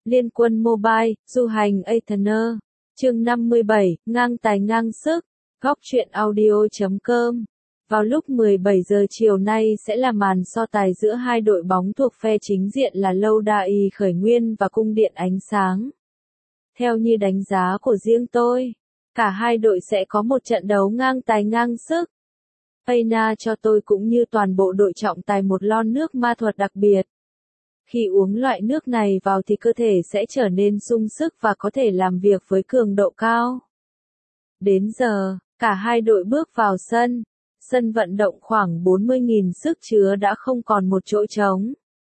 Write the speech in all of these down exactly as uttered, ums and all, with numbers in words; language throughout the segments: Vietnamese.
Liên quân Mobile, du hành Athena. Chương năm mươi bảy, ngang tài ngang sức. Góc truyện audio chấm com. Vào lúc mười bảy giờ chiều nay sẽ là màn so tài giữa hai đội bóng thuộc phe chính diện là Lâu Đài Khởi Nguyên và Cung Điện Ánh Sáng. Theo như đánh giá của riêng tôi, cả hai đội sẽ có một trận đấu ngang tài ngang sức. Athena cho tôi cũng như toàn bộ đội trọng tài một lon nước ma thuật đặc biệt. Khi uống loại nước này vào thì cơ thể sẽ trở nên sung sức và có thể làm việc với cường độ cao. Đến giờ, cả hai đội bước vào sân. Sân vận động khoảng bốn mươi nghìn sức chứa đã không còn một chỗ trống.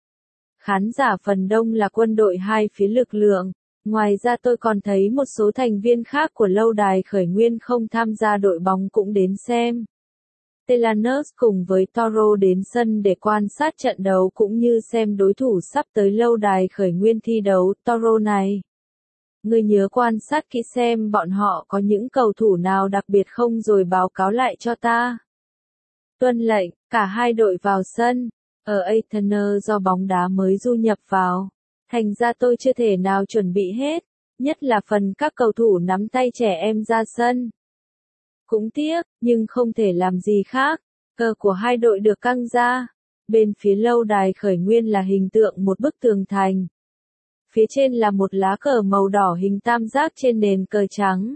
Khán giả phần đông là quân đội hai phía lực lượng. Ngoài ra tôi còn thấy một số thành viên khác của Lâu Đài Khởi Nguyên không tham gia đội bóng cũng đến xem. Telanus cùng với Toro đến sân để quan sát trận đấu cũng như xem đối thủ sắp tới Lâu Đài Khởi Nguyên thi đấu. Toro này, ngươi nhớ quan sát kỹ xem bọn họ có những cầu thủ nào đặc biệt không rồi báo cáo lại cho ta. Tuân lệnh, cả hai đội vào sân. Ở Athena do bóng đá mới du nhập vào, thành ra tôi chưa thể nào chuẩn bị hết, nhất là phần các cầu thủ nắm tay trẻ em ra sân. Cũng tiếc, nhưng không thể làm gì khác. Cờ của hai đội được căng ra. Bên phía Lâu Đài Khởi Nguyên là hình tượng một bức tường thành. Phía trên là một lá cờ màu đỏ hình tam giác trên nền cờ trắng.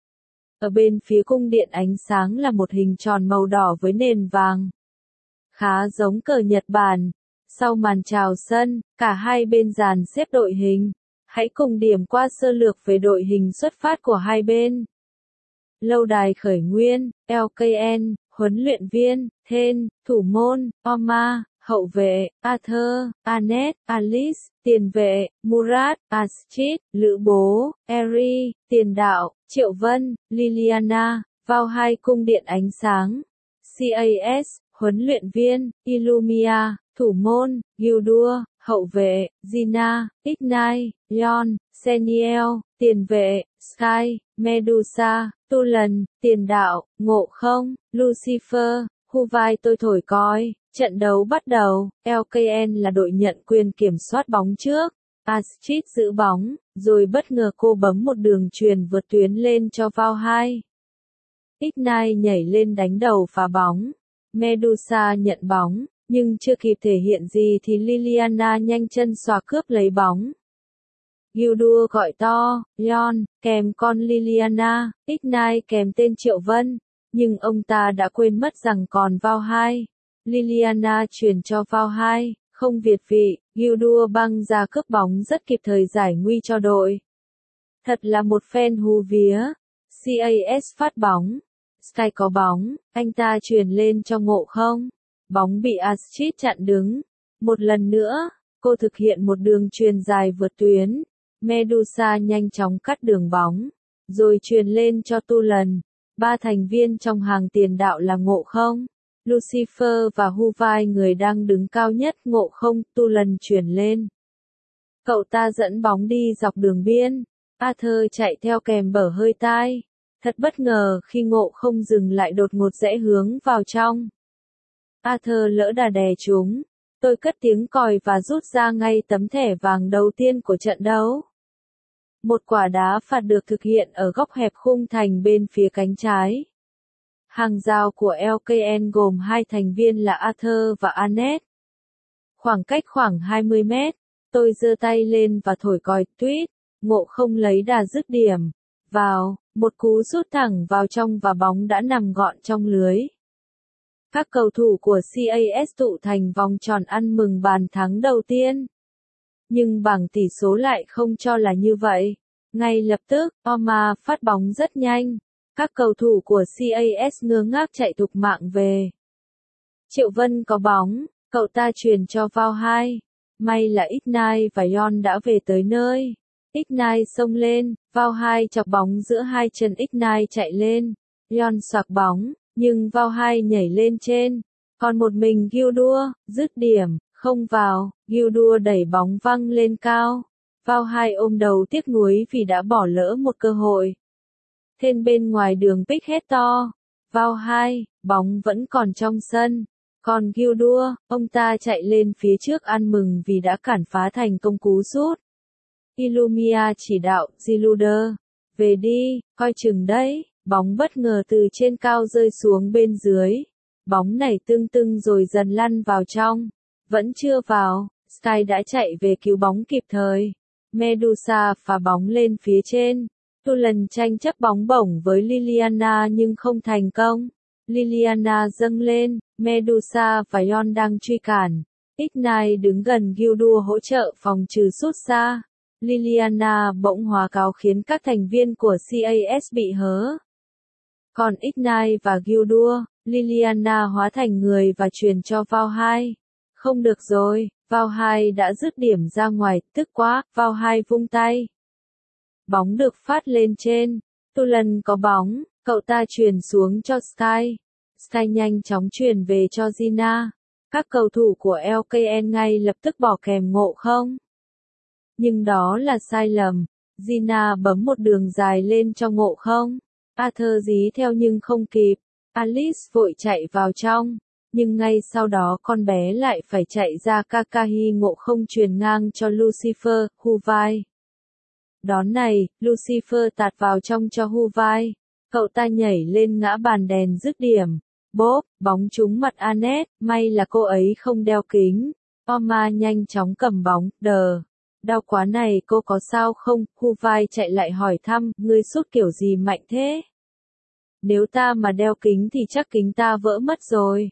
Ở bên phía Cung Điện Ánh Sáng là một hình tròn màu đỏ với nền vàng. Khá giống cờ Nhật Bản. Sau màn chào sân, cả hai bên dàn xếp đội hình. Hãy cùng điểm qua sơ lược về đội hình xuất phát của hai bên. Lâu Đài Khởi Nguyên, lờ ca en, huấn luyện viên, Then, thủ môn, Oma, hậu vệ, Arthur, Annette, Alice, tiền vệ, Murat, Astrid, lữ bố, Eri, tiền đạo, Triệu Vân, Liliana, vào hai Cung Điện Ánh Sáng, xê a ét, huấn luyện viên, Illumia, thủ môn, Gildur, hậu vệ, Gina, Ignite, Leon, Seniel, tiền vệ, Sky, Medusa, Tulan, tiền đạo, Ngộ Không, Lucifer, Huvai. Tôi thổi còi, trận đấu bắt đầu. lờ ca en là đội nhận quyền kiểm soát bóng trước. Astrid giữ bóng, rồi bất ngờ cô bấm một đường chuyền vượt tuyến lên cho vào hai. Ignite nhảy lên đánh đầu phá bóng. Medusa nhận bóng, nhưng chưa kịp thể hiện gì thì Liliana nhanh chân xòa cướp lấy bóng. Gildur gọi to, Leon, kèm con Liliana, Ignite kèm tên Triệu Vân, nhưng ông ta đã quên mất rằng còn vào hai. Liliana truyền cho vào hai, không việt vị, Gildur băng ra cướp bóng rất kịp thời giải nguy cho đội. Thật là một phen hú vía. xê a ét phát bóng. Sky có bóng, anh ta truyền lên cho Ngộ Không. Bóng bị Astrid chặn đứng. Một lần nữa, cô thực hiện một đường truyền dài vượt tuyến. Medusa nhanh chóng cắt đường bóng, rồi truyền lên cho Tulan. Ba thành viên trong hàng tiền đạo là Ngộ Không, Lucifer và Huvai, người đang đứng cao nhất. Ngộ Không, Tulan truyền lên. Cậu ta dẫn bóng đi dọc đường biên. Arthur chạy theo kèm bở hơi tai. Thật bất ngờ khi Ngộ Không dừng lại đột ngột rẽ hướng vào trong. Arthur lỡ đà đè chúng. Tôi cất tiếng còi và rút ra ngay tấm thẻ vàng đầu tiên của trận đấu. Một quả đá phạt được thực hiện ở góc hẹp khung thành bên phía cánh trái. Hàng rào của lờ ca en gồm hai thành viên là Arthur và Annette. Khoảng cách khoảng hai mươi mét, tôi giơ tay lên và thổi còi tuyết. Ngộ Không lấy đà dứt điểm. Vào, một cú sút thẳng vào trong và bóng đã nằm gọn trong lưới. Các cầu thủ của xê a ét tụ thành vòng tròn ăn mừng bàn thắng đầu tiên. Nhưng bảng tỷ số lại không cho là như vậy. Ngay lập tức, Oma phát bóng rất nhanh. Các cầu thủ của xê a ét ngơ ngác chạy thục mạng về. Triệu Vân có bóng, cậu ta truyền cho vào hai. May là Ignite và Leon đã về tới nơi. Ignite xông lên, vào hai chọc bóng giữa hai chân. Ignite chạy lên. Leon xoạc bóng, nhưng vào hai nhảy lên trên. Còn một mình Gildur, dứt điểm, không vào. Gildur đẩy bóng văng lên cao. Vào hai ôm đầu tiếc nuối vì đã bỏ lỡ một cơ hội. Thêm bên ngoài đường pick hét to. Vào hai, bóng vẫn còn trong sân. Còn Gildur, ông ta chạy lên phía trước ăn mừng vì đã cản phá thành công cú sút. Illumia chỉ đạo, Ziluder, về đi, coi chừng đấy, bóng bất ngờ từ trên cao rơi xuống bên dưới. Bóng nảy tưng tưng rồi dần lăn vào trong. Vẫn chưa vào, Sky đã chạy về cứu bóng kịp thời. Medusa phá bóng lên phía trên. Tulen tranh chấp bóng bổng với Liliana nhưng không thành công. Liliana dâng lên, Medusa và Yon đang truy cản. Ignite đứng gần Gildur hỗ trợ phòng trừ sút xa. Liliana bỗng hóa cáo khiến các thành viên của xê a ét bị hớ. Còn Ignite và Gildur, Liliana hóa thành người và truyền cho Vào hai. Không được rồi, Vào hai đã dứt điểm ra ngoài, tức quá, Vào hai vung tay. Bóng được phát lên trên. Tulen có bóng, cậu ta truyền xuống cho Sky. Sky nhanh chóng truyền về cho Gina. Các cầu thủ của lờ ca en ngay lập tức bỏ kèm Ngộ Không. Nhưng đó là sai lầm. Gina bấm một đường dài lên cho Ngộ Không. Arthur dí theo nhưng không kịp. Alice vội chạy vào trong. Nhưng ngay sau đó con bé lại phải chạy ra. Kakahi Ngộ Không truyền ngang cho Lucifer, Hu vai. Đón này, Lucifer tạt vào trong cho Hu vai. Cậu ta nhảy lên ngã bàn đèn dứt điểm. Bốp, bóng trúng mặt Annette, may là cô ấy không đeo kính. Oma nhanh chóng cầm bóng, đờ. Đau quá này, cô có sao không? Hu vai chạy lại hỏi thăm, ngươi sút kiểu gì mạnh thế? Nếu ta mà đeo kính thì chắc kính ta vỡ mất rồi.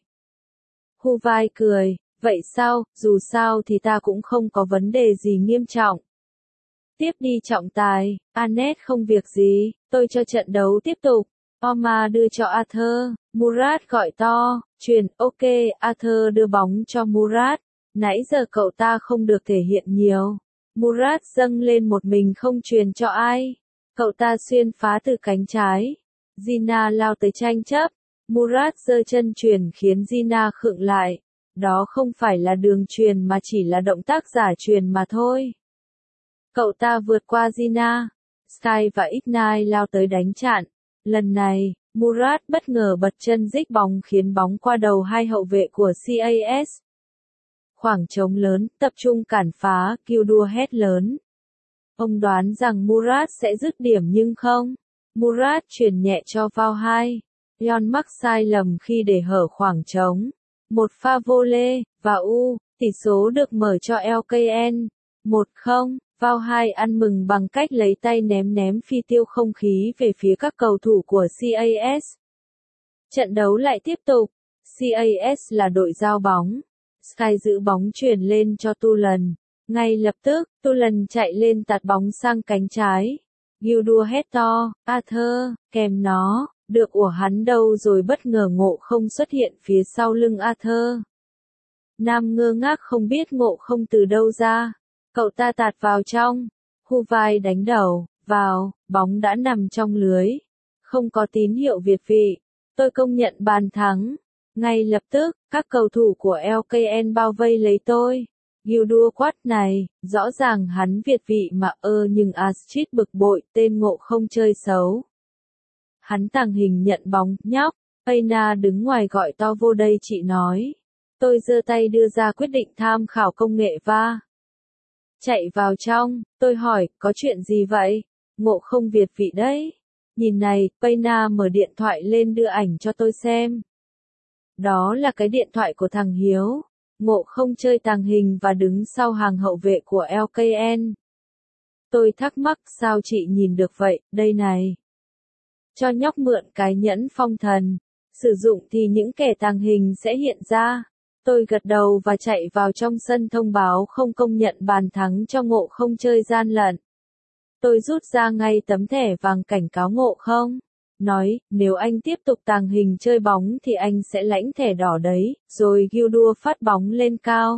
Hu vai cười, vậy sao, dù sao thì ta cũng không có vấn đề gì nghiêm trọng. Tiếp đi trọng tài, Annette không việc gì, tôi cho trận đấu tiếp tục. Oma đưa cho Arthur, Murat gọi to, truyền, ok, Arthur đưa bóng cho Murat. Nãy giờ cậu ta không được thể hiện nhiều. Murat dâng lên một mình không truyền cho ai. Cậu ta xuyên phá từ cánh trái. Gina lao tới tranh chấp. Murat giơ chân truyền khiến Gina khựng lại. Đó không phải là đường truyền mà chỉ là động tác giả truyền mà thôi. Cậu ta vượt qua Gina. Sky và Ignite lao tới đánh chặn. Lần này, Murat bất ngờ bật chân dích bóng khiến bóng qua đầu hai hậu vệ của xê a ét. Khoảng trống lớn, tập trung cản phá, Gildur hét lớn. Ông đoán rằng Murat sẽ dứt điểm nhưng không. Murat chuyển nhẹ cho Vào hai. Yon mắc sai lầm khi để hở khoảng trống. Một pha vô lê, và U, tỷ số được mở cho lờ ca en. một không. Vào hai ăn mừng bằng cách lấy tay ném ném phi tiêu không khí về phía các cầu thủ của xê a ét. Trận đấu lại tiếp tục. xê a ét là đội giao bóng. Sky giữ bóng chuyển lên cho Tulen. Ngay lập tức, Tulen chạy lên tạt bóng sang cánh trái. Gildur hét to, Arthur, kèm nó, được ủa hắn đâu rồi bất ngờ Ngộ Không xuất hiện phía sau lưng Arthur. Nam ngơ ngác không biết Ngộ Không từ đâu ra. Cậu ta tạt vào trong. Hu vai đánh đầu, vào, bóng đã nằm trong lưới. Không có tín hiệu việt vị. Tôi công nhận bàn thắng. Ngay lập tức, các cầu thủ của lờ ca en bao vây lấy tôi. Gildur quát này, rõ ràng hắn việt vị mà ơ nhưng Astrid bực bội, tên Ngộ Không chơi xấu. Hắn tàng hình nhận bóng, nhóc. Payna đứng ngoài gọi to vô đây chị nói. Tôi giơ tay đưa ra quyết định tham khảo công nghệ va. Chạy vào trong, tôi hỏi, có chuyện gì vậy? Ngộ Không việt vị đấy. Nhìn này, Payna mở điện thoại lên đưa ảnh cho tôi xem. Đó là cái điện thoại của thằng Hiếu. Ngộ Không chơi tàng hình và đứng sau hàng hậu vệ của lờ ca en. Tôi thắc mắc sao chị nhìn được vậy, đây này. Cho nhóc mượn cái nhẫn phong thần. Sử dụng thì những kẻ tàng hình sẽ hiện ra. Tôi gật đầu và chạy vào trong sân thông báo không công nhận bàn thắng cho Ngộ Không chơi gian lận. Tôi rút ra ngay tấm thẻ vàng cảnh cáo Ngộ Không. Nói, nếu anh tiếp tục tàng hình chơi bóng thì anh sẽ lãnh thẻ đỏ đấy, rồi Gildur phát bóng lên cao.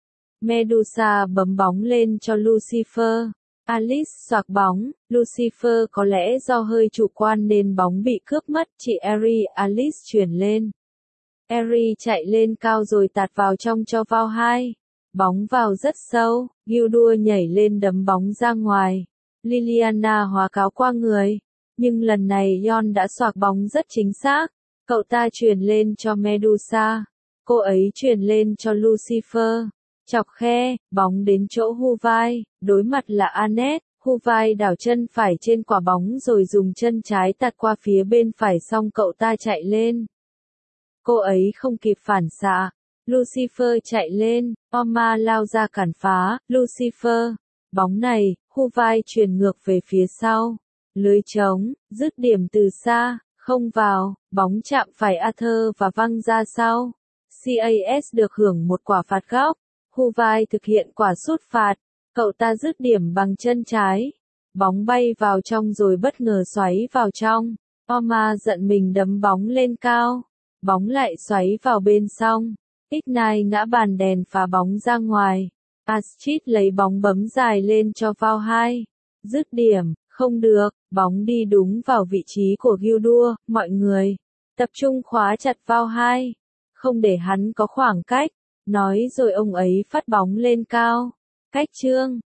Medusa bấm bóng lên cho Lucifer. Alice xoạc bóng, Lucifer có lẽ do hơi chủ quan nên bóng bị cướp mất, chị Eri, Alice chuyển lên. Eri chạy lên cao rồi tạt vào trong cho Vào hai. Bóng vào rất sâu, Gildur nhảy lên đấm bóng ra ngoài. Liliana hóa cáo qua người. Nhưng lần này Yon đã xoạc bóng rất chính xác. Cậu ta truyền lên cho Medusa. Cô ấy truyền lên cho Lucifer. chọc khe, bóng đến chỗ Huvai, đối mặt là Anet, Huvai đảo chân phải trên quả bóng rồi dùng chân trái tạt qua phía bên phải xong cậu ta chạy lên. Cô ấy không kịp phản xạ. Lucifer chạy lên, Omar lao ra cản phá, Lucifer. Bóng này, Huvai truyền ngược về phía sau. Lưới trống, dứt điểm từ xa, không vào, bóng chạm phải Arthur và văng ra sau. xê a ét được hưởng một quả phạt góc. Huvai thực hiện quả sút phạt. Cậu ta dứt điểm bằng chân trái. Bóng bay vào trong rồi bất ngờ xoáy vào trong. Omar giận mình đấm bóng lên cao. Bóng lại xoáy vào bên xong. Ignite ngã bàn đèn phá bóng ra ngoài. Astrid lấy bóng bấm dài lên cho vào hai. Dứt điểm, không được, bóng đi đúng vào vị trí của Gildur. Mọi người, tập trung khóa chặt vào hai. Không để hắn có khoảng cách. Nói rồi ông ấy phát bóng lên cao. Cách chương